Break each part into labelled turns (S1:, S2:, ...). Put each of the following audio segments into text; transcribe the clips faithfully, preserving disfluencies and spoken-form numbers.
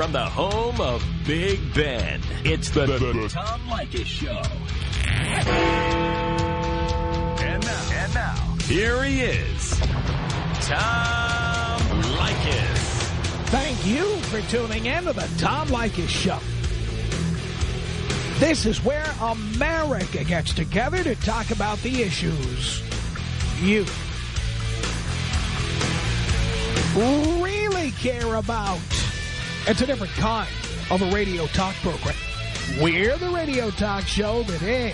S1: from the home of Big Ben, it's the, the, the Tom Leykis Show. And now, and now, here he is, Tom Leykis.
S2: Thank you for tuning in to the Tom Leykis Show. This is where America gets together to talk about the issues you really care about. It's a different kind of a radio talk program. We're the radio talk show that is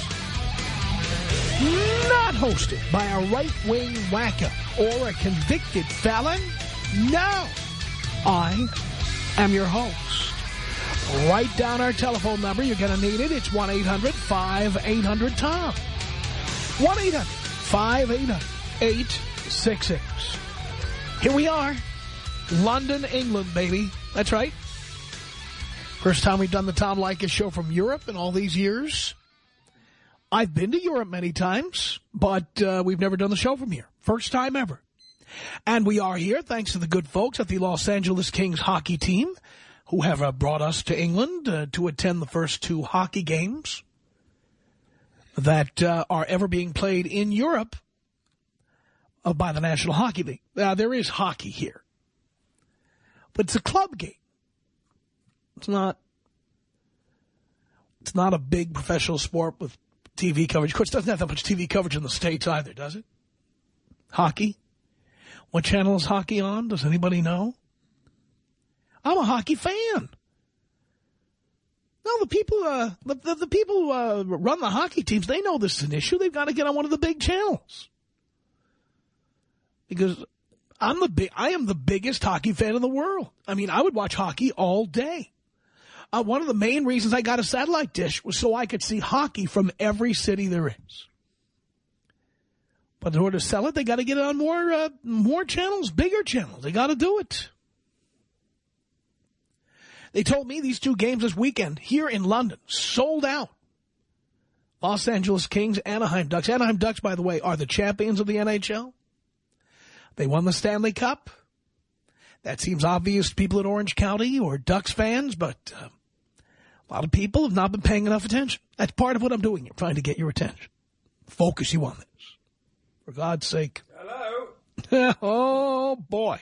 S2: not hosted by a right-wing wacko or a convicted felon. No, I am your host. Write down our telephone number. You're going to need it. It's one eight hundred five eight hundred Tom. one eight hundred five eight hundred eight six six. Here we are. London, England, baby. That's right. First time we've done the Tom Leykis Show from Europe in all these years. I've been to Europe many times, but uh, we've never done the show from here. First time ever. And we are here thanks to the good folks at the Los Angeles Kings hockey team, who have uh, brought us to England uh, to attend the first two hockey games that uh, are ever being played in Europe uh, by the National Hockey League. Now, there is hockey here, but it's a club game. It's not, it's not a big professional sport with T V coverage. Of course, it doesn't have that much T V coverage in the States either, does it? Hockey? What channel is hockey on? Does anybody know? I'm a hockey fan. No, the people, uh, the, the, the people who uh, run the hockey teams, they know this is an issue. They've got to get on one of the big channels. Because I'm the big, I am the biggest hockey fan in the world. I mean, I would watch hockey all day. Uh, one of the main reasons I got a satellite dish was so I could see hockey from every city there is. But in order to sell it, they got to get it on more, uh, more channels, bigger channels. They got to do it. They told me these two games this weekend here in London sold out. Los Angeles Kings, Anaheim Ducks. Anaheim Ducks, by the way, are the champions of the N H L. They won the Stanley Cup. That seems obvious to people in Orange County or Ducks fans, but uh, a lot of people have not been paying enough attention. That's part of what I'm doing here, trying to get your attention. Focus you on this. For God's sake. Hello. Oh, boy.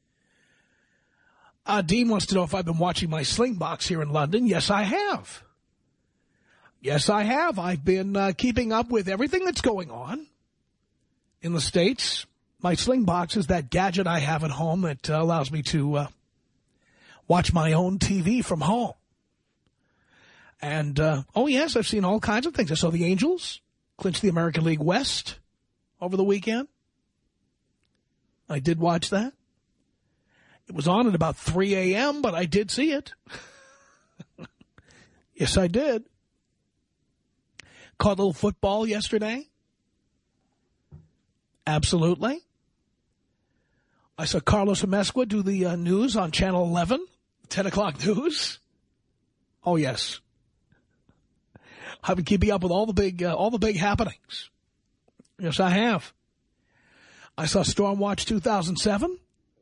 S2: Uh, Dean wants to know if I've been watching my Slingbox here in London. Yes, I have. Yes, I have. I've been uh, keeping up with everything that's going on in the States. My Slingbox is that gadget I have at home that uh, allows me to uh, watch my own T V from home. And, uh, oh, yes, I've seen all kinds of things. I saw the Angels clinch the American League West over the weekend. I did watch that. It was on at about three A M, but I did see it. Yes, I did. Caught a little football yesterday. Absolutely. I saw Carlos Amezcua do the uh, news on Channel eleven, ten o'clock news. Oh, yes. I've been keeping up with all the big, uh, all the big happenings. Yes, I have. I saw Stormwatch two thousand seven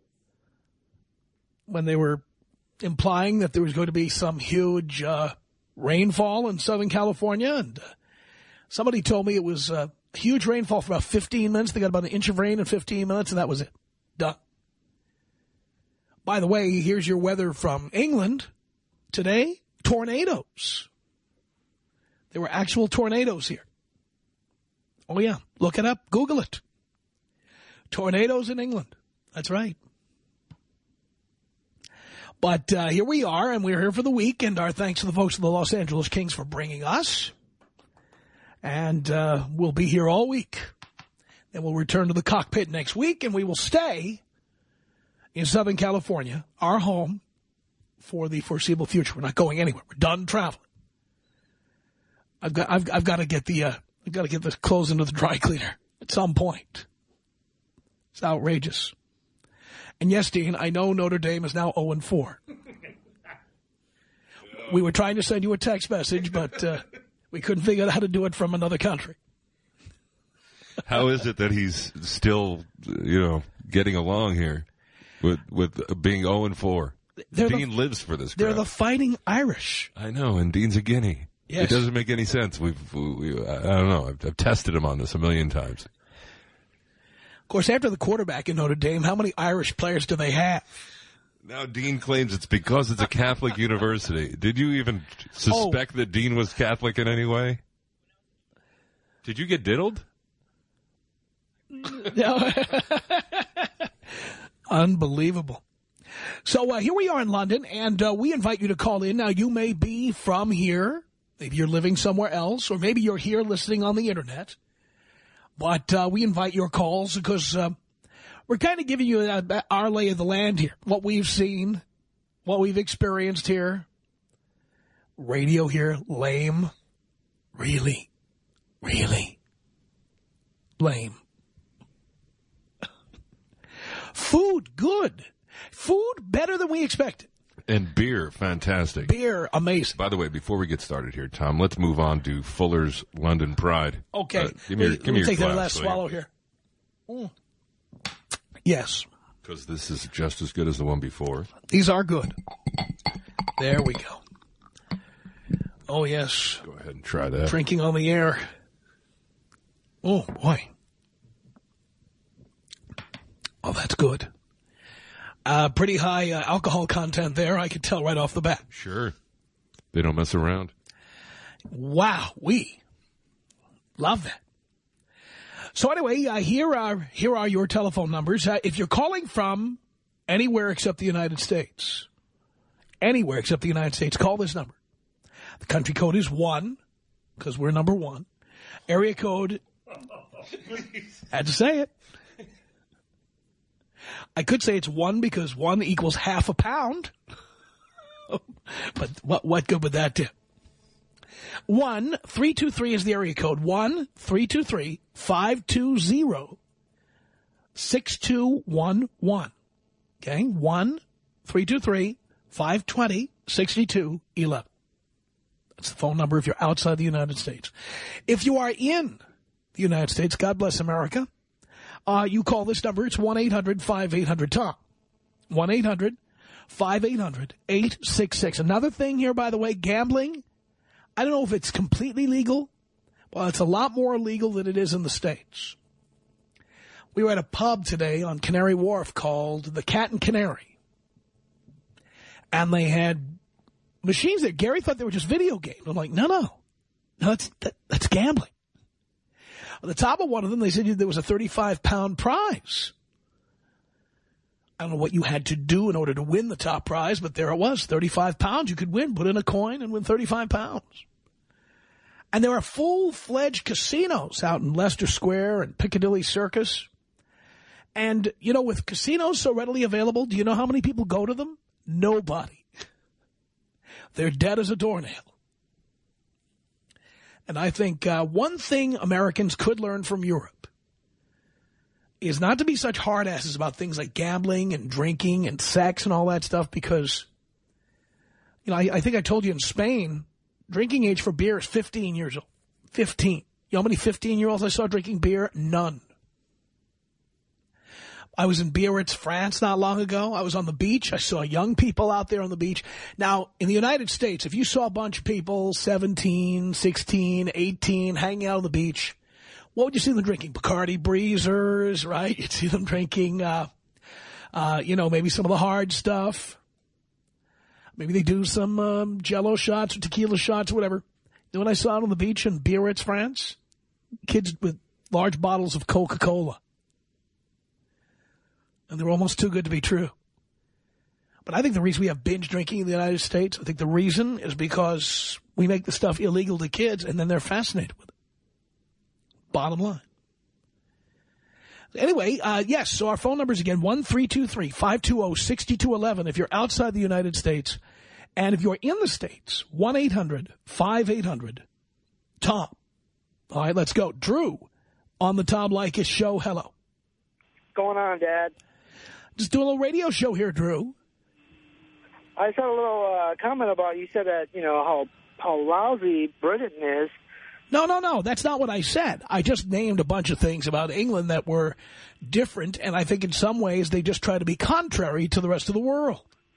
S2: when they were implying that there was going to be some huge uh, rainfall in Southern California. And uh, somebody told me it was uh, huge rainfall for about fifteen minutes. They got about an inch of rain in fifteen minutes, and that was it. Done. By the way, here's your weather from England today. Tornadoes. There were actual tornadoes here. Oh, yeah. Look it up. Google it. Tornadoes in England. That's right. But uh, here we are, and we're here for the week, and our thanks to the folks of the Los Angeles Kings for bringing us. And uh, we'll be here all week. Then we'll return to the cockpit next week, and we will stay in Southern California, our home, for the foreseeable future. We're not going anywhere. We're done traveling. I've got, I've, I've got to get the, uh, I've got to get the clothes into the dry cleaner at some point. It's outrageous. And yes, Dean, I know Notre Dame is now oh and four. We were trying to send you a text message, but uh, we couldn't figure out how to do it from another country.
S3: How is it that he's still, you know, getting along here with with being oh and four?
S2: They're
S3: Dean
S2: the,
S3: lives for this
S2: They're
S3: crap.
S2: the Fighting Irish.
S3: I know, and Dean's a guinea.
S2: Yes.
S3: It doesn't make any sense. We've, we, we, I don't know. I've, I've tested him on this a million times.
S2: Of course, after the quarterback in Notre Dame, how many Irish players do they have?
S3: Now Dean claims it's because it's a Catholic university. Did you even suspect oh. that Dean was Catholic in any way? Did you get diddled?
S2: No. Unbelievable. So uh, here we are in London, and uh, we invite you to call in. Now, you may be from here. Maybe you're living somewhere else, or maybe you're here listening on the Internet. But uh, we invite your calls because uh, we're kind of giving you uh, our lay of the land here, what we've seen, what we've experienced here. Radio here, lame. Really, really lame. Food, good. Food, better than we expected.
S3: And beer, fantastic.
S2: Beer, amazing.
S3: By the way, before we get started here, Tom, let's move on to Fuller's London Pride.
S2: Okay.
S3: Uh, give me your,
S2: let
S3: give
S2: me
S3: me
S2: take
S3: your
S2: that
S3: glass,
S2: last swallow here. Mm. Yes.
S3: Because this is just as good as the one before.
S2: These are good. There we go. Oh, yes.
S3: Go ahead and try that.
S2: Drinking on the air. Oh, boy. Oh, that's good. Uh, pretty high uh, alcohol content there, I can tell right off the bat.
S3: Sure. They don't mess around.
S2: Wow, we love that. So anyway, uh, here are here are your telephone numbers. Uh, if you're calling from anywhere except the United States, anywhere except the United States, call this number. The country code is one, because we're number one. Area code, had to say it. I could say it's one because one equals half a pound. But what what good would that do? One, three two three is the area code. One, three two three, five two zero, six two one one. Okay? One, three two three, five twenty, sixty-two eleven. That's the phone number if you're outside the United States. If you are in the United States, God bless America. Uh, you call this number. It's one eight hundred five eight hundred Tom. one eight hundred five eight hundred eight six six. Another thing here, by the way, gambling. I don't know if it's completely legal. Well, it's a lot more legal than it is in the States. We were at a pub today on Canary Wharf called the Cat and Canary. And they had machines there. Gary thought they were just video games. I'm like, no, no. No, that's, that, that's gambling. On the top of one of them, they said there was a thirty-five pound prize. I don't know what you had to do in order to win the top prize, but there it was, thirty-five pounds you could win. Put in a coin and win thirty-five pounds. And there are full-fledged casinos out in Leicester Square and Piccadilly Circus. And, you know, with casinos so readily available, do you know how many people go to them? Nobody. They're dead as a doornail. And I think uh, one thing Americans could learn from Europe is not to be such hard asses about things like gambling and drinking and sex and all that stuff because, you know, I, I think I told you in Spain, drinking age for beer is fifteen years old. fifteen. You know how many fifteen-year-olds I saw drinking beer? None. I was in Biarritz, France not long ago. I was on the beach. I saw young people out there on the beach. Now, in the United States, if you saw a bunch of people, seventeen, sixteen, eighteen, hanging out on the beach, what would you see them drinking? Bacardi Breezers, right? You'd see them drinking, uh, uh, you know, maybe some of the hard stuff. Maybe they do some um, Jell-O shots or tequila shots or whatever. You know what I saw out on the beach in Biarritz, France? Kids with large bottles of Coca-Cola. And they're almost too good to be true. But I think the reason we have binge drinking in the United States, I think the reason is because we make the stuff illegal to kids and then they're fascinated with it. Bottom line. Anyway, uh, yes, so our phone number is again one three two three, five two zero, six two one one if you're outside the United States. And if you're in the States, one eight hundred five eight hundred Tom. All right, let's go. Drew on the Tom Leykis show. Hello.
S4: What's going on, Dad?
S2: Just doing a little radio show here, Drew.
S4: I just had a little uh, comment about, you said that, you know, how, how lousy Britain is.
S2: No, no, no. That's not what I said. I just named a bunch of things about England that were different, and I think in some ways they just try to be contrary to the rest of the world.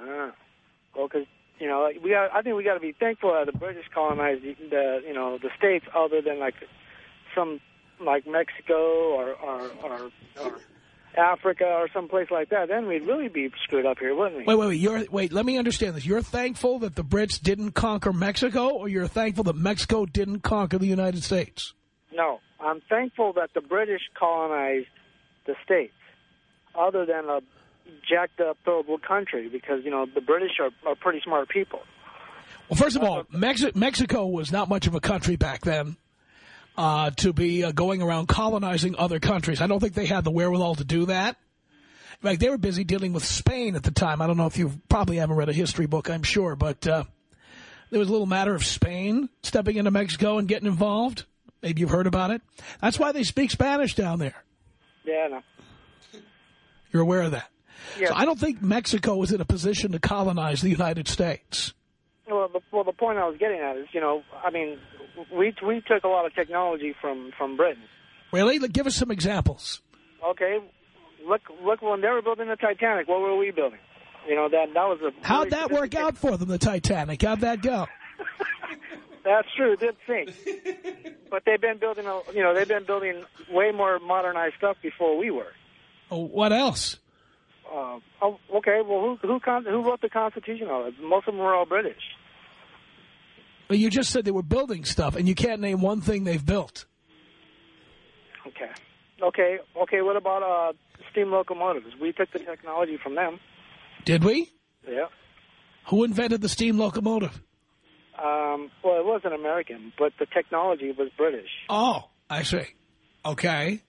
S4: Uh, well, because, you know, we got, I think we got to be thankful that the British colonized the, the, you know, the states, other than like some, like Mexico or, or, or, or Africa or some place like that. Then we'd really be screwed up here, wouldn't we?
S2: Wait, wait, wait. You're, wait, let me understand this. You're thankful that the Brits didn't conquer Mexico, or you're thankful that Mexico didn't conquer the United States?
S4: No, I'm thankful that the British colonized the states, other than a jacked up third world country, because, you know, the British are, are pretty smart people.
S2: Well, first of all, Mexi Mexico was not much of a country back then uh, to be uh, going around colonizing other countries. I don't think they had the wherewithal to do that. In fact, they were busy dealing with Spain at the time. I don't know if you probably haven't read a history book, I'm sure, but uh, there was a little matter of Spain stepping into Mexico and getting involved. Maybe you've heard about it. That's why they speak Spanish down there.
S4: Yeah, no.
S2: You're aware of that?
S4: Yeah.
S2: So I don't think Mexico was in a position to colonize the United States.
S4: Well, the, well, the point I was getting at is, you know, I mean, we we took a lot of technology from, from Britain.
S2: Really? Give us some examples.
S4: Okay, look, look, when they were building the Titanic, what were we building? You know, that that was a...
S2: How'd that work out for them, the Titanic? How'd that go?
S4: That's true, it did sink. But they've been building, a, you know, they've been building way more modernized stuff before we were.
S2: Oh, what else?
S4: Uh, oh, okay, well, who who, con who wrote the Constitution of it? Most of them were all British.
S2: Well, you just said they were building stuff, and you can't name one thing they've built.
S4: Okay. Okay, okay, what about uh, steam locomotives? We took the technology from them.
S2: Did we?
S4: Yeah.
S2: Who invented the steam locomotive?
S4: Um, well, it wasn't American, but the technology was British.
S2: Oh, I see. Okay.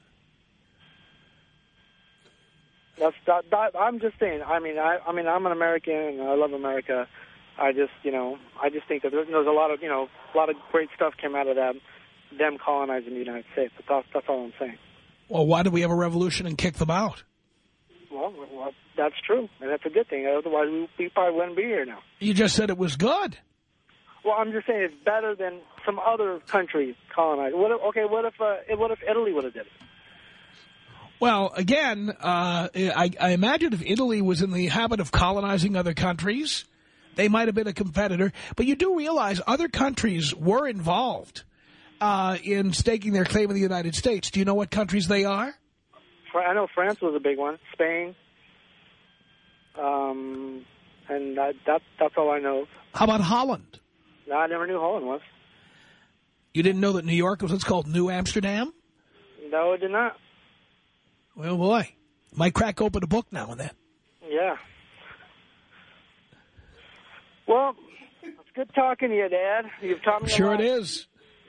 S4: That's that, that, I'm just saying. I mean, I, I mean, I'm an American, and I love America. I just, you know, I just think that there's, there's a lot of, you know, a lot of great stuff came out of that, them colonizing the United States. But that's, that's all I'm saying.
S2: Well, why did we have a revolution and kick them out?
S4: Well, well, that's true, and that's a good thing. Otherwise, we, we probably wouldn't be here now.
S2: You just said it was good.
S4: Well, I'm just saying it's better than some other countries colonized. What if, okay, what if uh, what if Italy would have did it?
S2: Well, again, uh, I, I imagine if Italy was in the habit of colonizing other countries, they might have been a competitor. But you do realize other countries were involved uh, in staking their claim in the United States. Do you know what countries they are?
S4: I know France was a big one. Spain. Um, and that, that, that's all I know.
S2: How about Holland?
S4: No, I never knew Holland was.
S2: You didn't know that New York was what's called New Amsterdam?
S4: No, I did not.
S2: Well, boy, might crack open a book now and then.
S4: Yeah. Well, it's good talking to you, Dad. You've taught me a
S2: Sure
S4: lot.
S2: it is.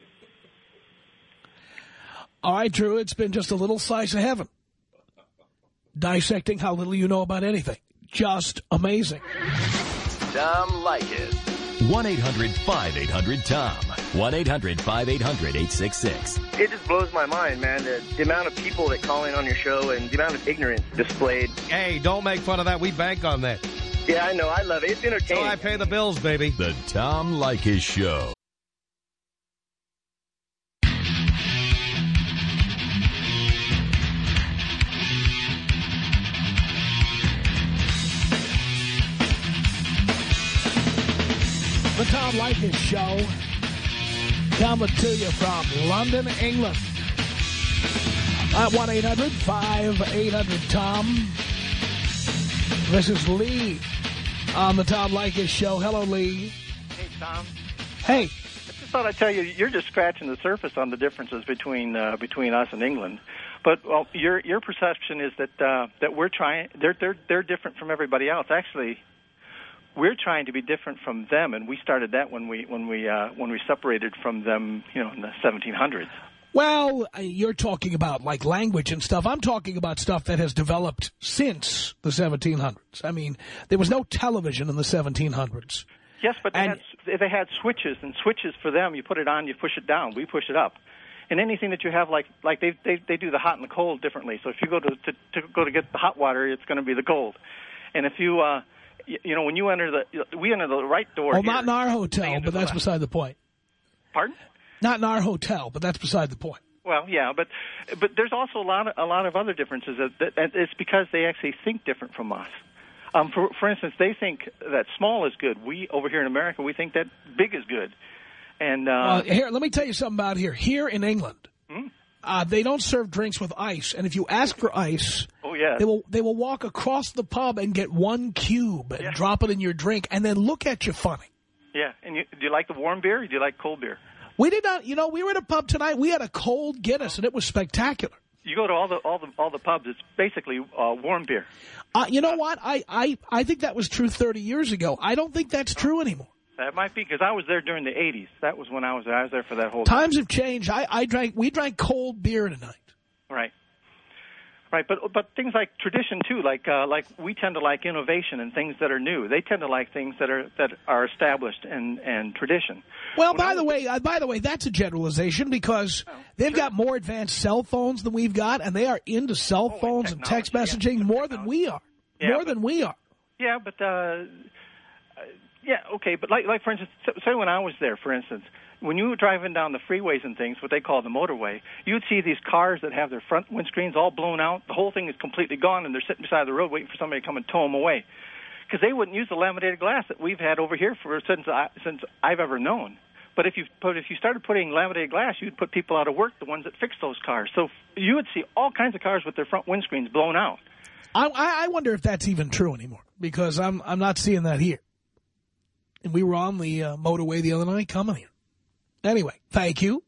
S2: All right, Drew, it's been just a little slice of heaven. Dissecting how little you know about anything. Just amazing.
S1: Tom Leykis. one eight hundred five eight hundred Tom. one eight hundred five eight hundred eight six six.
S5: It just blows my mind, man, the, the amount of people that call in on your show and the amount of ignorance displayed.
S6: Hey, don't make fun of that. We bank on that.
S5: Yeah, I know. I love it. It's entertaining.
S6: So I pay the bills, baby.
S1: The Tom Leykis Show.
S2: The Tom Leykis Show, coming to you from London, England. At one eight hundred five eight hundred Tom. This is Lee on the Tom Leykis Show. Hello, Lee.
S7: Hey, Tom.
S2: Hey.
S7: I just thought I'd tell you, you're just scratching the surface on the differences between uh, between us and England. But well, your your perception is that uh, that we're trying they're they're they're different from everybody else. Actually, we're trying to be different from them, and we started that when we when we uh, when we separated from them, you know, in the seventeen hundreds.
S2: Well, you're talking about, like, language and stuff. I'm talking about stuff that has developed since the seventeen hundreds. I mean, there was no television in the seventeen hundreds.
S7: Yes, but they,
S2: and,
S7: had, they had switches, and switches for them, you put it on, you push it down. We push it up. And anything that you have, like like they they, they do the hot and the cold differently. So if you go to, to, to go to get the hot water, it's going to be the cold. And if you, uh, you, you know, when you enter the, we enter the right door.
S2: Well,
S7: here,
S2: not in our hotel, but that's
S7: left.
S2: beside the point.
S7: Pardon?
S2: Not in our hotel, but that's beside the point.
S7: Well, yeah, but but there's also a lot of, a lot of other differences. That, that, and it's because they actually think different from us. Um, for, for instance, they think that small is good. We, over here in America, we think that big is good. And uh,
S2: uh, here, let me tell you something about here. Here in England, hmm? uh, they don't serve drinks with ice. And if you ask for ice,
S7: oh, yeah.
S2: they will they will walk across the pub and get one cube and
S7: yeah.
S2: drop it in your drink and then look at you funny.
S7: Yeah. And you, do you like the warm beer or do you like cold beer?
S2: We did not, you know, we were at a pub tonight. We had a cold Guinness, and it was spectacular.
S7: You go to all the all the all the pubs. It's basically uh, warm beer.
S2: Uh, you know what? I, I I think that was true thirty years ago. I don't think that's true anymore.
S7: That might be because I was there during the eighties. That was when I was there. I was there for that whole
S2: Times
S7: time.
S2: have changed. I, I drank. We drank cold beer tonight.
S7: Right. Right, but but things like tradition too, like uh, like we tend to like innovation and things that are new. They tend to like things that are that are established and, and tradition.
S2: Well,
S7: when
S2: by
S7: was,
S2: the way, uh, by the way, that's a generalization because oh, they've sure. got more advanced cell phones than we've got, and they are into cell oh, phones and, and text messaging yeah, more than we are.
S7: Yeah,
S2: more
S7: but,
S2: than we are.
S7: Yeah, but uh, yeah, okay, but like like for instance, say when I was there, for instance. When you were driving down the freeways and things, what they call the motorway, you'd see these cars that have their front windscreens all blown out. The whole thing is completely gone, and they're sitting beside the road waiting for somebody to come and tow them away. Because they wouldn't use the laminated glass that we've had over here for since I, since I've ever known. But if you put if you started putting laminated glass, you'd put people out of work, the ones that fix those cars. So you would see all kinds of cars with their front windscreens blown out.
S2: I, I wonder if that's even true anymore, because I'm I'm not seeing that here. And we were on the uh, motorway the other night coming here. Anyway, thank you.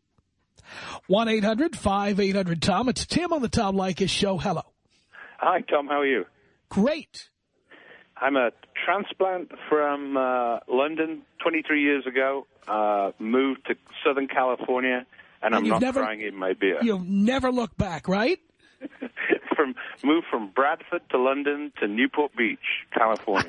S2: one eight hundred five eight hundred Tom. It's Tim on the Tom Leykis show. Hello.
S8: Hi, Tom. How are you?
S2: Great.
S8: I'm a transplant from uh, London twenty-three years ago, uh, moved to Southern California, and, and I'm not
S2: never,
S8: crying in my beer.
S2: You've never looked back, right?
S8: from Moved from Bradford to London to Newport Beach, California.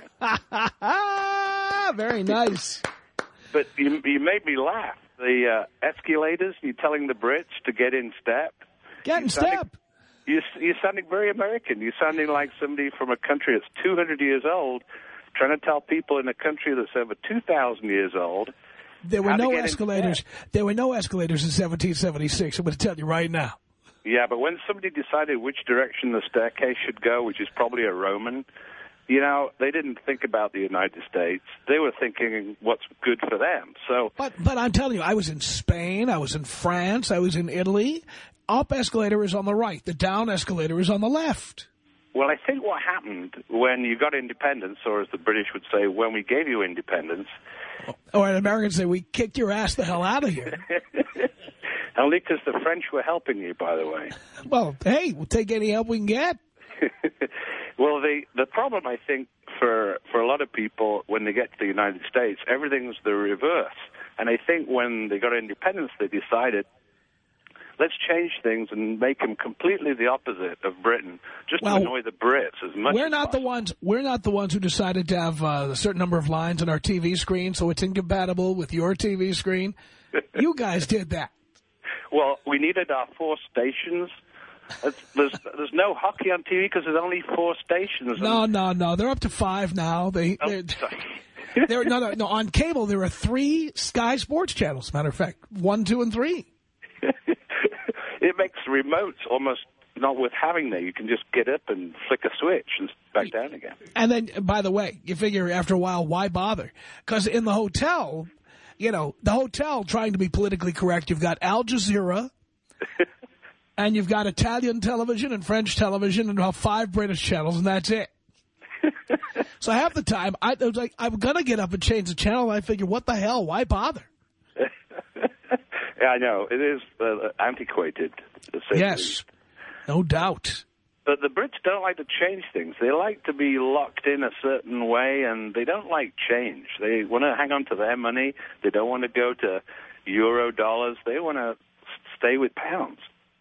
S2: Very nice.
S8: But you, you made me laugh. The uh, escalators, you're telling the Brits to get in step.
S2: Get in
S8: sounding,
S2: step.
S8: You're, you're sounding very American. You're sounding like somebody from a country that's two hundred years old, trying to tell people in a country that's over two thousand years old.
S2: There were no escalators. There were no escalators in seventeen seventy-six. I'm going to tell you right now.
S8: Yeah, but when somebody decided which direction the staircase should go, which is probably a Roman, you know, they didn't think about the United States. They were thinking what's good for them. So,
S2: But but I'm telling you, I was in Spain, I was in France, I was in Italy. Up escalator is on the right. The down escalator is on the left.
S8: Well, I think what happened when you got independence, or as the British would say, when we gave you independence.
S2: Or an American say, we kicked your ass the hell out of here.
S8: Only because the French were helping you, by the way.
S2: Well, hey, we'll take any help we can get.
S8: Well, the the problem, I think, for for a lot of people when they get to the United States, everything's the reverse. And I think when they got independence, they decided, let's change things and make them completely the opposite of Britain, just well, to annoy the Brits as much
S2: we're
S8: as
S2: not
S8: possible.
S2: the ones. We're not the ones who decided to have uh, a certain number of lines on our T V screen, so it's incompatible with your T V screen. You guys did that.
S8: Well, we needed our four stations. It's, there's there's no hockey on T V because there's only four stations.
S2: No, no, no. They're up to five now. They,
S8: oh,
S2: they're, they're, no, no, no. On cable, there are three Sky Sports channels. Matter of fact, one, two, and three.
S8: It makes remotes almost not worth having there. You can just get up and flick a switch and back down again.
S2: And then, by the way, you figure after a while, why bother? Because in the hotel, you know, the hotel, trying to be politically correct, you've got Al Jazeera, and you've got Italian television and French television and about five British channels, and that's it. So half the time, I, I was like, I'm going to get up and change the channel, and I figure, what the hell? Why bother?
S8: Yeah, I know. It is uh, antiquated.
S2: Yes, no doubt.
S8: But the Brits don't like to change things. They like to be locked in a certain way, and they don't like change. They want to hang on to their money. They don't want to go to euro dollars. They want to stay with pounds.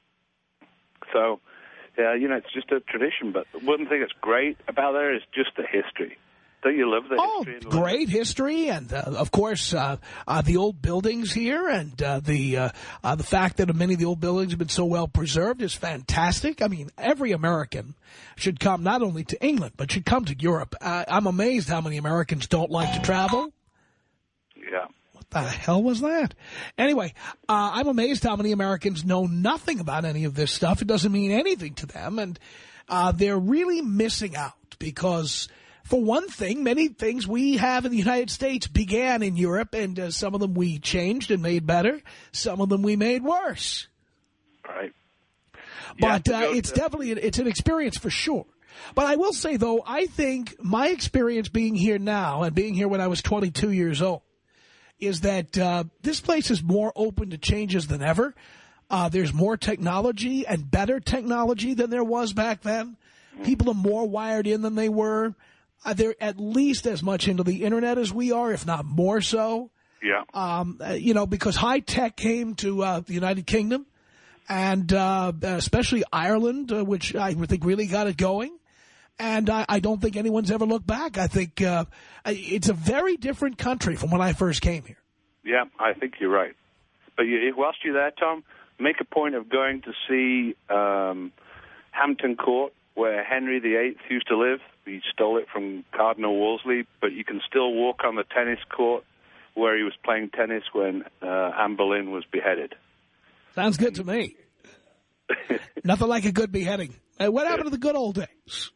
S8: So, yeah, you know, it's just a tradition. But one thing that's great about there is just the history. Don't you love the
S2: oh,
S8: history?
S2: Oh, great history, and uh, of course, uh, uh, the old buildings here, and uh, the uh, uh, the fact that many of the old buildings have been so well preserved is fantastic. I mean, every American should come not only to England, but should come to Europe. Uh, I'm amazed how many Americans don't like to travel.
S8: Yeah.
S2: What the hell was that? Anyway, uh, I'm amazed how many Americans know nothing about any of this stuff. It doesn't mean anything to them, and uh, they're really missing out because For one thing, many things we have in the United States began in Europe, and uh, some of them we changed and made better. Some of them we made worse.
S8: Right.
S2: But uh, it's to... definitely, it's an experience for sure. But I will say, though, I think my experience being here now and being here when I was twenty-two years old is that uh, this place is more open to changes than ever. Uh, there's more technology and better technology than there was back then. People are more wired in than they were. Uh, they're at least as much into the Internet as we are, if not more so.
S8: Yeah.
S2: Um, uh, you know, because high tech came to uh, the United Kingdom and uh, especially Ireland, uh, which I think really got it going. And I, I don't think anyone's ever looked back. I think uh, it's a very different country from when I first came here.
S8: Yeah, I think you're right. But you, whilst you're there, Tom, make a point of going to see um, Hampton Court, where Henry the Eighth used to live. He stole it from Cardinal Wolsey, but you can still walk on the tennis court where he was playing tennis when uh, Anne Boleyn was beheaded.
S2: Sounds good to me. Nothing like a good beheading. Uh, what happened to the good old days?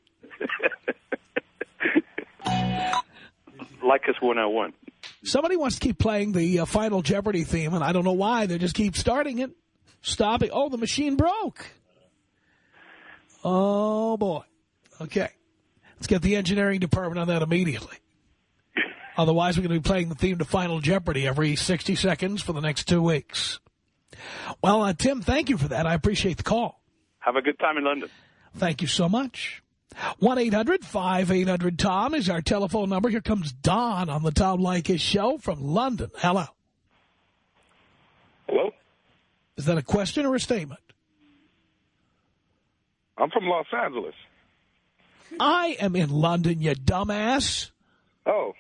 S8: Lycus one oh one.
S2: Somebody wants to keep playing the uh, Final Jeopardy theme, and I don't know why. They just keep starting it, stopping. Oh, the machine broke. Oh, boy. Okay. Let's get the engineering department on that immediately. Otherwise, we're going to be playing the theme to Final Jeopardy every sixty seconds for the next two weeks. Well, uh, Tim, thank you for that. I appreciate the call.
S8: Have a good time in London.
S2: Thank you so much. one eight hundred five eight hundred Tom is our telephone number. Here comes Don on the Tom Leykis show from London. Hello.
S9: Hello?
S2: Is that a question or a statement?
S9: I'm from Los Angeles.
S2: I am in London, you dumbass.
S9: Oh.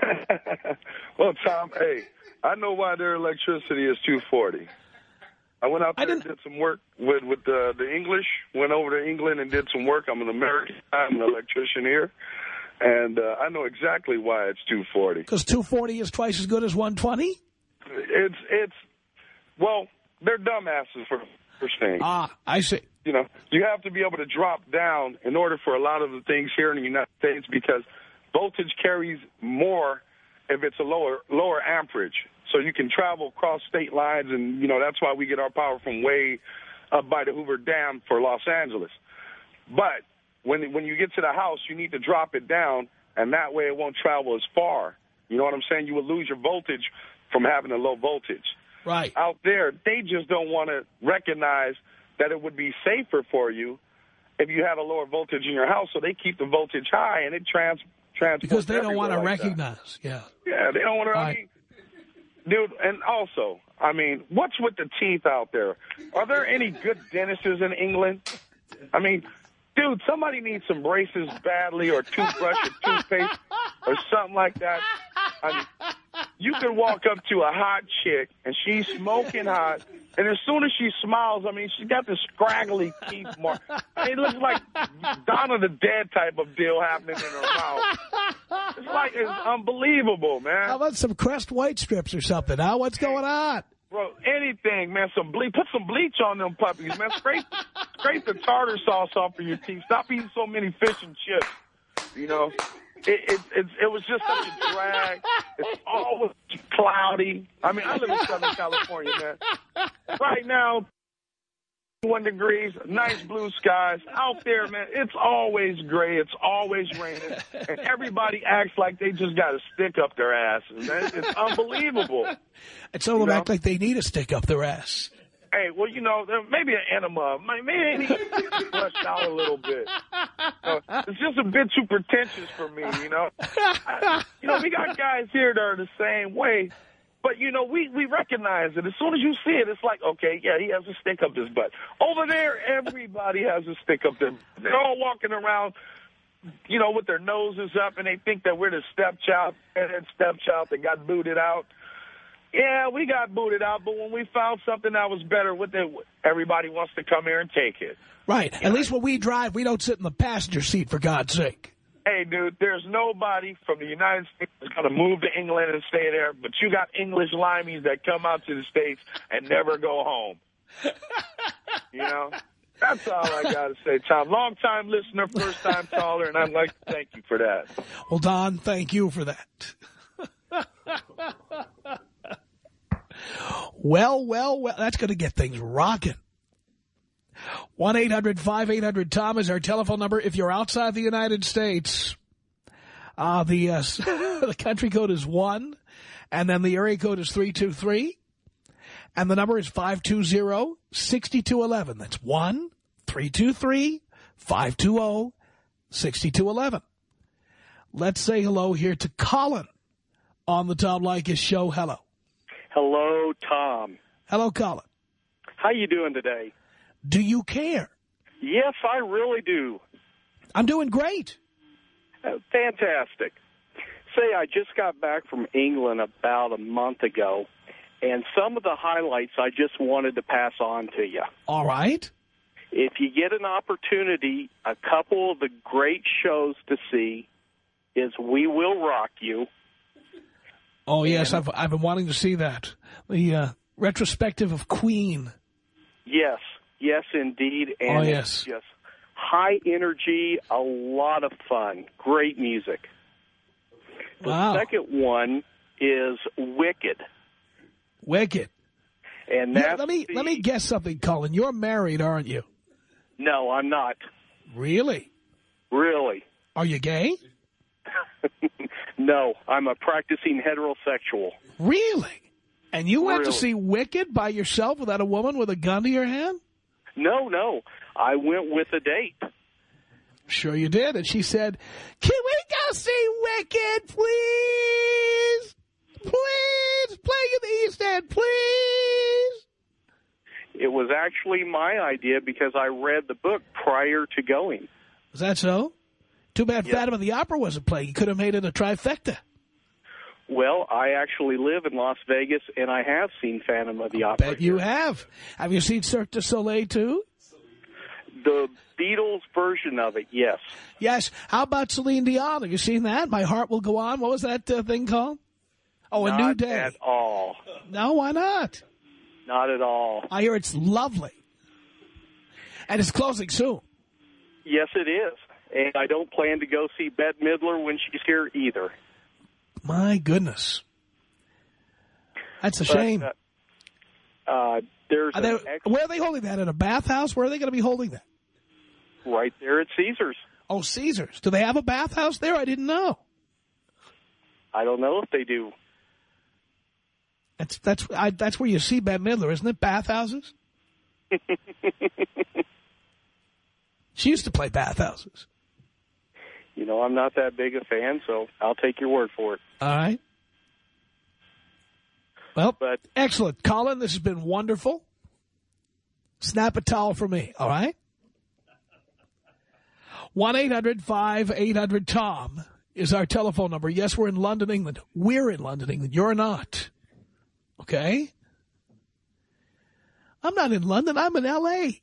S9: Well, Tom, hey, I know why their electricity is two forty. I went out there and did some work with, with the, the English, went over to England and did some work. I'm an American. I'm an electrician here. And uh, I know exactly why it's two forty.
S2: Because two forty is twice as good as one twenty?
S9: It's, it's well, they're dumbasses for first thing.
S2: Ah, I see.
S9: You know, you have to be able to drop down in order for a lot of the things here in the United States because voltage carries more if it's a lower lower amperage. So you can travel across state lines, and, you know, that's why we get our power from way up by the Hoover Dam for Los Angeles. But when when you get to the house, you need to drop it down, and that way it won't travel as far. You know what I'm saying? You will lose your voltage from having a low voltage.
S2: Right.
S9: Out there, they just don't want to recognize that it would be safer for you if you had a lower voltage in your house, so they keep the voltage high, and it trans transports
S2: because they don't want to
S9: like
S2: recognize,
S9: that.
S2: yeah.
S9: Yeah, they don't want to,
S2: right.
S9: I mean, dude, and also, I mean, what's with the teeth out there? Are there any good dentists in England? I mean, dude, somebody needs some braces badly or toothbrush or toothpaste or something like that. I mean, you can walk up to a hot chick, and she's smoking hot, and as soon as she smiles, I mean, she's got this scraggly teeth mark. I mean, it looks like Dawn of the Dead type of deal happening in her mouth. It's like, it's unbelievable, man.
S2: How about some Crest White strips or something, huh? What's going on?
S9: Bro, anything, man. Some ble Put some bleach on them puppies, man. Scrape, scrape the tartar sauce off of your teeth. Stop eating so many fish and chips, you know. It, it, it, it was just such a drag. It's always cloudy. I mean, I live in Southern California, man. Right now, one degrees, nice blue skies. Out there, man, it's always gray. It's always raining. And everybody acts like they just got a stick up their ass. Man. It's unbelievable.
S2: And some of them
S9: You know?
S2: act like they need a stick up their ass.
S9: Hey, well, you know, maybe an enema. Maybe it needs to be flushed out a little bit. Uh, it's just a bit too pretentious for me, you know. I, you know, we got guys here that are the same way. But, you know, we, we recognize it. As soon as you see it, it's like, okay, yeah, he has a stick up his butt. Over there, everybody has a stick up their butt. They're all walking around, you know, with their noses up, and they think that we're the stepchild, and that stepchild that got booted out. Yeah, we got booted out, but when we found something that was better with it, everybody wants to come here and take it.
S2: Right. At least when we drive, we don't sit in the passenger seat, for God's sake.
S9: Hey, dude, there's nobody from the United States that's going to move to England and stay there, but you got English limeys that come out to the States and never go home. You know? That's all I got to say, Tom. Long-time listener, first-time caller, and I'd like to thank you for that.
S2: Well, Don, thank you for that. Well, well, well, that's going to get things rocking. one eight hundred five eight hundred Tom is our telephone number. If you're outside the United States, uh, the, uh, the country code is one, and then the area code is three two three, and the number is five two zero, six two one one. That's one, three two three, five two zero, six two one one. Let's say hello here to Colin on the Tom Leykis show. Hello.
S10: Hello, Tom.
S2: Hello, Colin.
S10: How you doing today?
S2: Do you care?
S10: Yes, I really do.
S2: I'm doing great.
S10: Uh, fantastic. Say, I just got back from England about a month ago, and some of the highlights I just wanted to pass on to you.
S2: All right.
S10: If you get an opportunity, a couple of the great shows to see is We Will Rock You.
S2: Oh, yes, I've, I've been wanting to see that. The uh, retrospective of Queen.
S10: Yes, yes, indeed. And
S2: oh, yes.
S10: It's just high energy, a lot of fun, great music. The
S2: wow.
S10: second one is Wicked.
S2: Wicked.
S10: And
S2: yeah,
S10: that's
S2: let me
S10: the...
S2: let me guess something, Colin. You're married, aren't you?
S10: No, I'm not.
S2: Really?
S10: Really.
S2: Are you gay?
S10: No, I'm a practicing heterosexual.
S2: Really? And you went
S10: really?
S2: to see Wicked by yourself without a woman with a gun to your hand?
S10: No, no. I went with a date.
S2: Sure you did. And she said, can we go see Wicked, please? Please? Playing in the East End, please?
S10: It was actually my idea because I read the book prior to going.
S2: Is that so? Too bad
S10: Yep.
S2: Phantom of the Opera wasn't playing. You could have made it a trifecta.
S10: Well, I actually live in Las Vegas, and I have seen Phantom of the
S2: I
S10: Opera.
S2: bet you have. Have you seen Cirque du Soleil, too?
S10: The Beatles version of it, yes.
S2: Yes. How about Celine Dion? Have you seen that? My Heart Will Go On. What was that uh, thing called? Oh, A
S10: Not
S2: New Day.
S10: Not at all.
S2: No, why not?
S10: Not at all.
S2: I hear it's lovely. And it's closing soon.
S10: Yes, it is. And I don't plan to go see Bette Midler when she's here either.
S2: My goodness. That's a
S10: but,
S2: shame.
S10: Uh, uh, there's
S2: are they,
S10: an ex-
S2: where are they holding that? In a bathhouse? Where are they going to be holding that?
S10: Right there at Caesars.
S2: Oh, Caesars. Do they have a bathhouse there? I didn't know.
S10: I don't know if they do.
S2: That's that's I, that's where you see Bette Midler, isn't it? Bathhouses? She used to play bathhouses.
S10: You know, I'm not that big a fan, so I'll take your word for it.
S2: All right. Well,
S10: but,
S2: excellent. Colin, this has been wonderful. Snap a towel for me, all right? one eight hundred five eight hundred Tom is our telephone number. Yes, we're in London, England. We're in London, England. You're not. Okay? I'm not in London. I'm in L A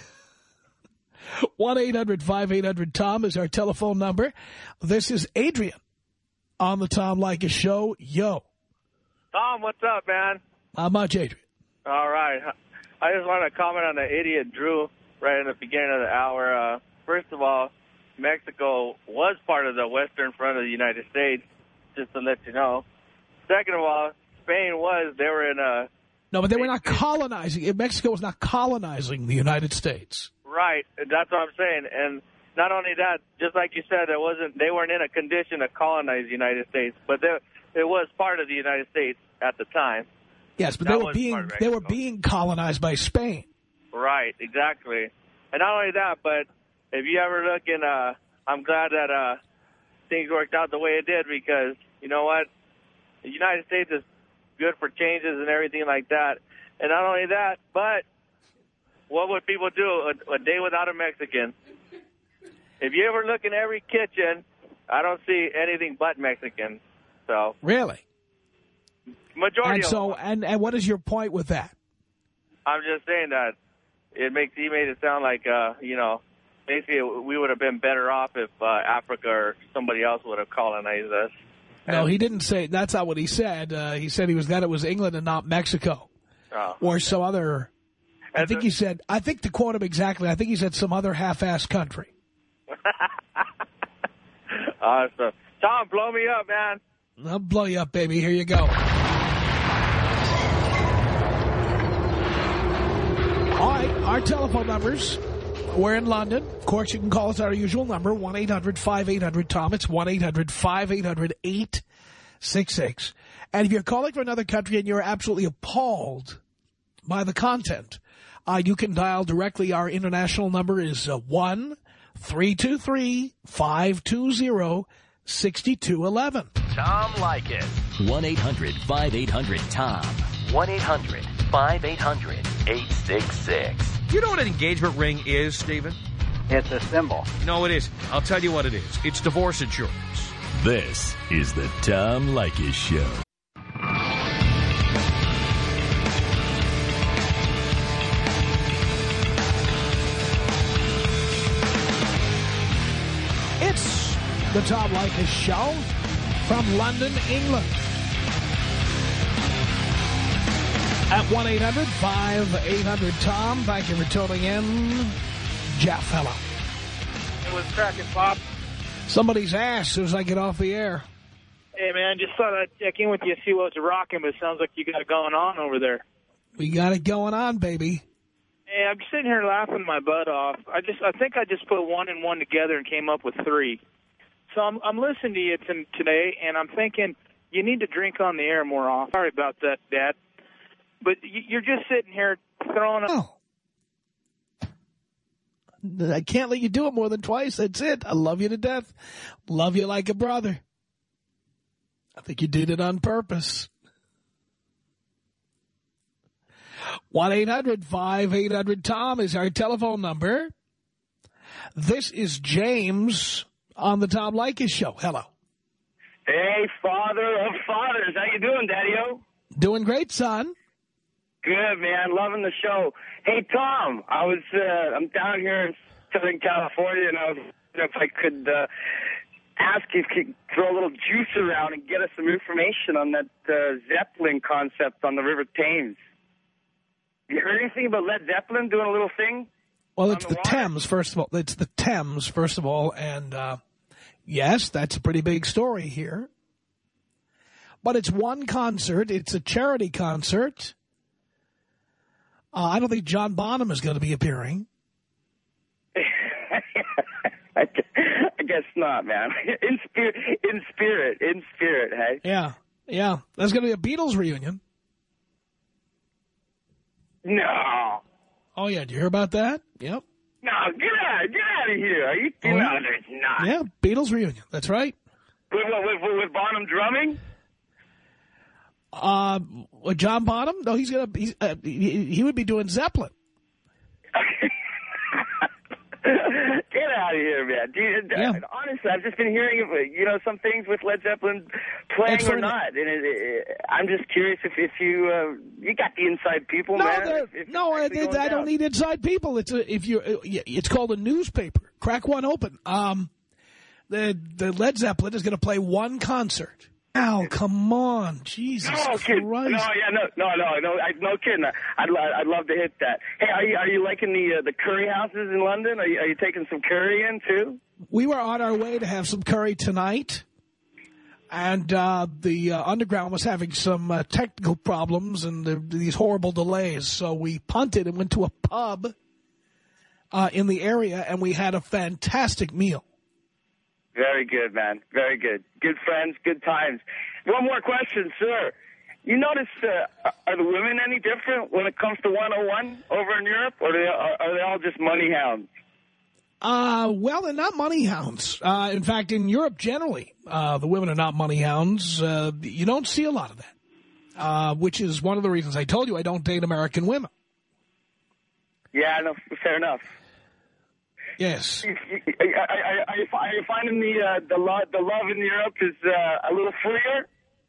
S2: one eight hundred five eight hundred Tom is our telephone number. This is Adrian on the Tom Leykis show. Yo.
S11: Tom, what's up, man?
S2: How much, Adrian?
S11: All right. I just want to comment on the idiot Drew right in the beginning of the hour. Uh, first of all, Mexico was part of the western front of the United States, just to let you know. Second of all, Spain was, they were in a...
S2: No, but they were not colonizing. Mexico was not colonizing the United States.
S11: Right. That's what I'm saying. And not only that, just like you said, it wasn't, they weren't in a condition to colonize the United States, but they, it was part of the United States at the time.
S2: Yes, but
S11: that
S2: they were being they were being colonized by Spain.
S11: Right, exactly. And not only that, but if you ever look in, uh, I'm glad that uh, things worked out the way it did because, you know what, the United States is good for changes and everything like that. And not only that, but what would people do a, a day without a Mexican? If you ever look in every kitchen, I don't see anything but Mexican. So
S2: really,
S11: majority.
S2: And so,
S11: of them.
S2: and and what is your point with that?
S11: I'm just saying that it makes he made it sound like uh, you know, basically we would have been better off if uh, Africa or somebody else would have colonized us.
S2: No, he didn't say. That's not what he said. Uh, he said he was glad it was England and not Mexico,
S11: oh.
S2: or some other I think he said, I think to quote him exactly, I think he said some other half-assed country.
S11: Awesome. Tom, blow me up, man.
S2: I'll blow you up, baby. Here you go. All right, our telephone numbers. We're in London. Of course, you can call us at our usual number, one eight hundred five eight hundred Tom. It's one eight hundred five eight hundred eight six six. And if you're calling from another country and you're absolutely appalled by the content, uh, you can dial directly. Our international number is uh, one three two three five two zero six two one one.
S1: Tom Leykis. one eight hundred five eight hundred Tom. one eight hundred five eight hundred eight six six.
S6: Do you know what an engagement ring is, Stephen?
S12: It's a symbol.
S6: No, it isn't. I'll tell you what it is. It's divorce insurance.
S1: This is the Tom Leykis Show.
S2: It's the Tom Leykis Show from London, England. At one eight hundred five eight hundred Tom. Thank you for tuning in. Jeff, hello.
S13: It was cracking, Pop.
S2: Somebody's ass as soon as I get off the air.
S13: Hey, man, just thought I'd check in with you, see what's rocking, but it sounds like you got it going on over there.
S2: We got it going on, baby.
S13: Hey, I'm sitting here laughing my butt off. I just, I think I just put one and one together and came up with three. So I'm, I'm listening to you t today, and I'm thinking you need to drink on the air more often. Sorry about that, Dad. But you're just sitting here throwing up.
S2: Oh. I can't let you do it more than twice. That's it. I love you to death. Love you like a brother. I think you did it on purpose. one eight hundred five eight hundred Tom is our telephone number. This is James on the Tom Leykis Show. Hello.
S14: Hey, father of fathers. How you doing, Daddy-O?
S2: Doing great, son.
S14: Good, man. Loving the show. Hey, Tom, I was, uh, I'm down here in Southern California, and I was wondering if I could uh, ask you if you could throw a little juice around and get us some information on that uh, Zeppelin concept on the River Thames. You heard anything about Led Zeppelin doing a little thing?
S2: Well, it's the, the Thames, first of all. It's the Thames, first of all, and uh, yes, that's a pretty big story here. But it's one concert. It's a charity concert. Uh, I don't think John Bonham is going to be appearing.
S14: I guess not, man. In spirit, in spirit, in spirit, hey?
S2: Yeah, yeah. There's going to be a Beatles reunion.
S14: No.
S2: Oh, yeah. Did you hear about that? Yep.
S14: No, get out, get out of here. Are you? Oh, no, there's not.
S2: Yeah, Beatles reunion. That's right.
S14: With, with, with, with Bonham drumming?
S2: Uh, John Bonham? No, he's gonna. He's, uh, he, he would be doing Zeppelin.
S14: Get out of here, man. Dude,
S2: yeah.
S14: Honestly, I've just been hearing, you know, some things with Led Zeppelin playing or not, and it, it, I'm just curious if if you uh, you got the inside people,
S2: no,
S14: man. If, if
S2: no, I, I don't need inside people. It's a, if you, it's called a newspaper. Crack one open. Um, the the Led Zeppelin is going to play one concert. Al, come on, Jesus
S14: no,
S2: Christ!
S14: Kid. No, yeah, no, no, no, no, I, no kidding. I'd, I'd love to hit that. Hey, are you, are you liking the uh, the curry houses in London? Are you, are you taking some curry in too?
S2: We were on our way to have some curry tonight, and uh, the uh, Underground was having some uh, technical problems and the, these horrible delays, so we punted and went to a pub uh, in the area, and we had a fantastic meal.
S14: Very good, man. Very good. Good friends, good times. One more question, sir. You notice, uh, are the women any different when it comes to one oh one over in Europe, or are they, are they all just money hounds?
S2: Uh, well, they're not money hounds. Uh, in fact, in Europe generally, uh, the women are not money hounds. Uh, you don't see a lot of that, uh, which is one of the reasons I told you I don't date American women.
S14: Yeah, no, fair enough.
S2: Yes.
S14: Are, are, are, you, are you finding the uh, the, lo the love in Europe is uh, a little freer?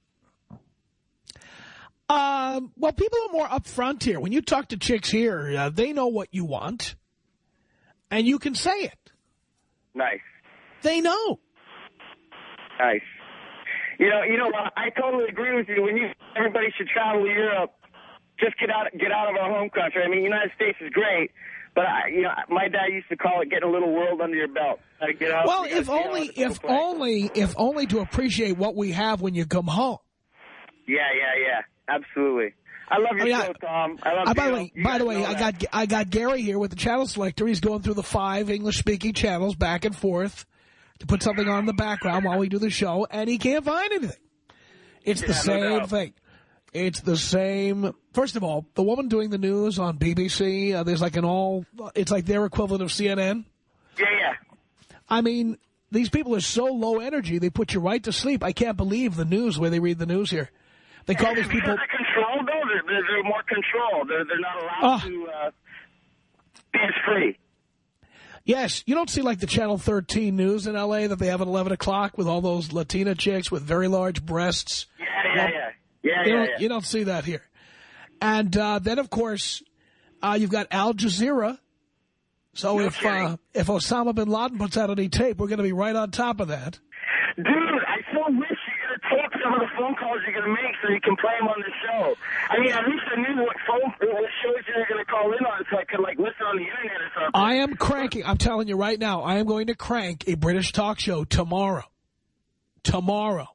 S2: Uh, well, people are more upfront here. When you talk to chicks here, uh, they know what you want, and you can say it.
S14: Nice.
S2: They know.
S14: Nice. You know, you know, I totally agree with you. When you everybody should travel to Europe just get out, get out of our home country. I mean, the United States is great, but I, you know, my dad used to call it getting a little world under your belt. Like, get out,
S2: well,
S14: you
S2: if only, if only, if only to appreciate what we have when you come home.
S14: Yeah, yeah, yeah, absolutely. I love your I mean, show, I, Tom. I love
S2: I,
S14: you.
S2: By the way,
S14: you
S2: by the way, I
S14: that.
S2: got I got Gary here with the channel selector. He's going through the five English-speaking channels back and forth to put something on in the background while we do the show, and he can't find anything. It's yeah, the same no thing. It's the same. First of all, the woman doing the news on B B C, uh, there's like an all, it's like their equivalent of C N N.
S14: Yeah, yeah.
S2: I mean, these people are so low energy, they put you right to sleep. I can't believe the news, where they read the news here. They call these people...
S14: They're controlled, though. They're, they're, they're more controlled. They're, they're not allowed oh. to uh, be as free.
S2: Yes, you don't see like the Channel thirteen news in L A that they have at eleven o'clock with all those Latina chicks with very large breasts.
S14: Yeah, yeah, yeah. Yeah,
S2: you,
S14: yeah,
S2: don't,
S14: yeah.
S2: you don't see that here. And uh, then, of course, uh, you've got Al Jazeera. So no if uh, if Osama bin Laden puts out any tape, we're going to be right on top of that.
S14: Dude, I so wish you could tape some of the phone calls you're going to make so you can play them on the show. I mean, at least I knew what phone what shows you're going to call in on so I could, like, listen on the internet or something.
S2: I am cranking. I'm telling you right now, I am going to crank a British talk show tomorrow. Tomorrow.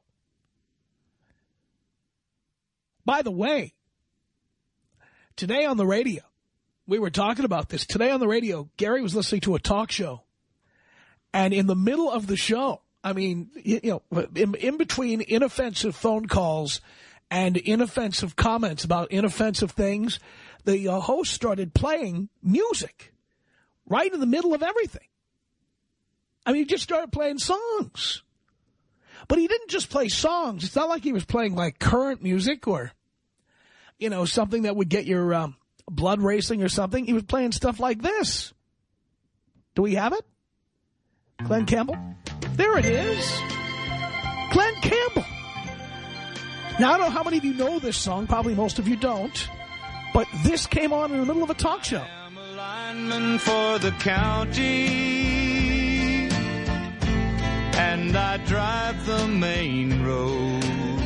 S2: By the way, today on the radio, we were talking about this. Today on the radio, Gary was listening to a talk show. And in the middle of the show, I mean, you know, in, in between inoffensive phone calls and inoffensive comments about inoffensive things, the uh, host started playing music right in the middle of everything. I mean, he just started playing songs. But he didn't just play songs. It's not like he was playing, like, current music or, you know, something that would get your um, blood racing or something. He was playing stuff like this. Do we have it? Glenn Campbell? There it is. Glenn Campbell. Now, I don't know how many of you know this song. Probably most of you don't. But this came on in the middle of a talk show.
S12: I'm a lineman for the county, and I drive the main road,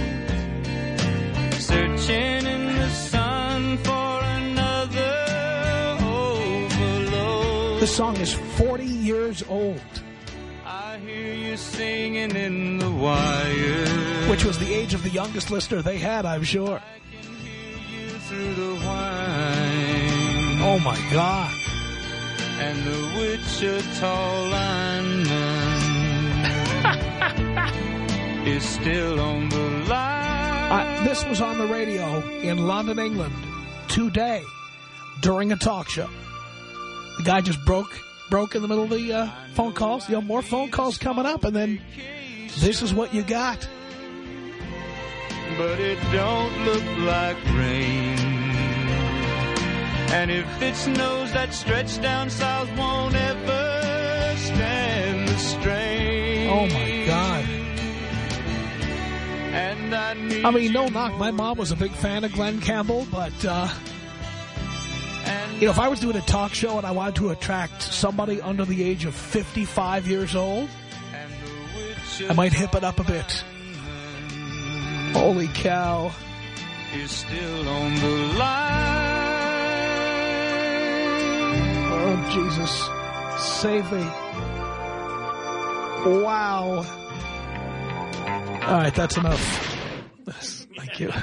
S12: searching in the sun for another overload.
S2: This song is forty years old.
S12: I hear you singing in the wire,
S2: which was the age of the youngest listener they had, I'm sure.
S12: I can hear you through the whine.
S2: Oh, my God.
S12: And the Wichita lineman is still on the line.
S2: Uh, this was on the radio in London, England, today, during a talk show. The guy just broke... broke in the middle of the uh, phone calls. You know, more phone calls coming up, and then this is what you got.
S12: But it don't look like rain. And if it snows, that stretch down south won't ever stand the strain.
S2: Oh, my God.
S12: And I need
S2: I mean, no knock. My mom was a big fan of Glenn Campbell, but... Uh, You know, if I was doing a talk show and I wanted to attract somebody under the age of fifty-five years old, I might hip it up a bit. Holy cow.
S12: Is still on the line.
S2: Oh, Jesus. Save me. Wow. All right, that's enough. Thank you.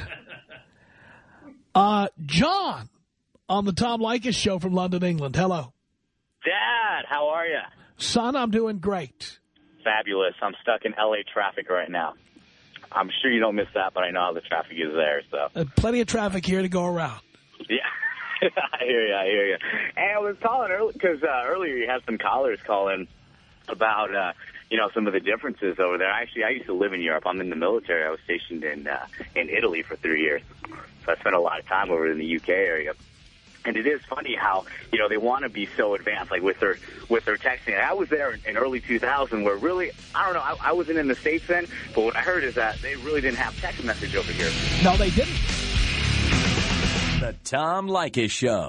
S2: Uh, John. On the Tom Leykis show from London, England. Hello.
S15: Dad, how are you?
S2: Son, I'm doing great.
S15: Fabulous. I'm stuck in L A traffic right now. I'm sure you don't miss that, but I know how the traffic is there. So
S2: uh, plenty of traffic here to go around.
S15: Yeah, I hear you. I hear you. And I was calling early because uh, earlier you had some callers calling about uh, you know, some of the differences over there. Actually, I used to live in Europe. I'm in the military. I was stationed in uh, in Italy for three years, so I spent a lot of time over in the U K area. And it is funny how, you know, they want to be so advanced, like with their with their texting. I was there in, in early two thousand where really, I don't know, I, I wasn't in the States then, but what I heard is that they really didn't have text message over here.
S2: No, they didn't.
S1: The Tom Leykis Show.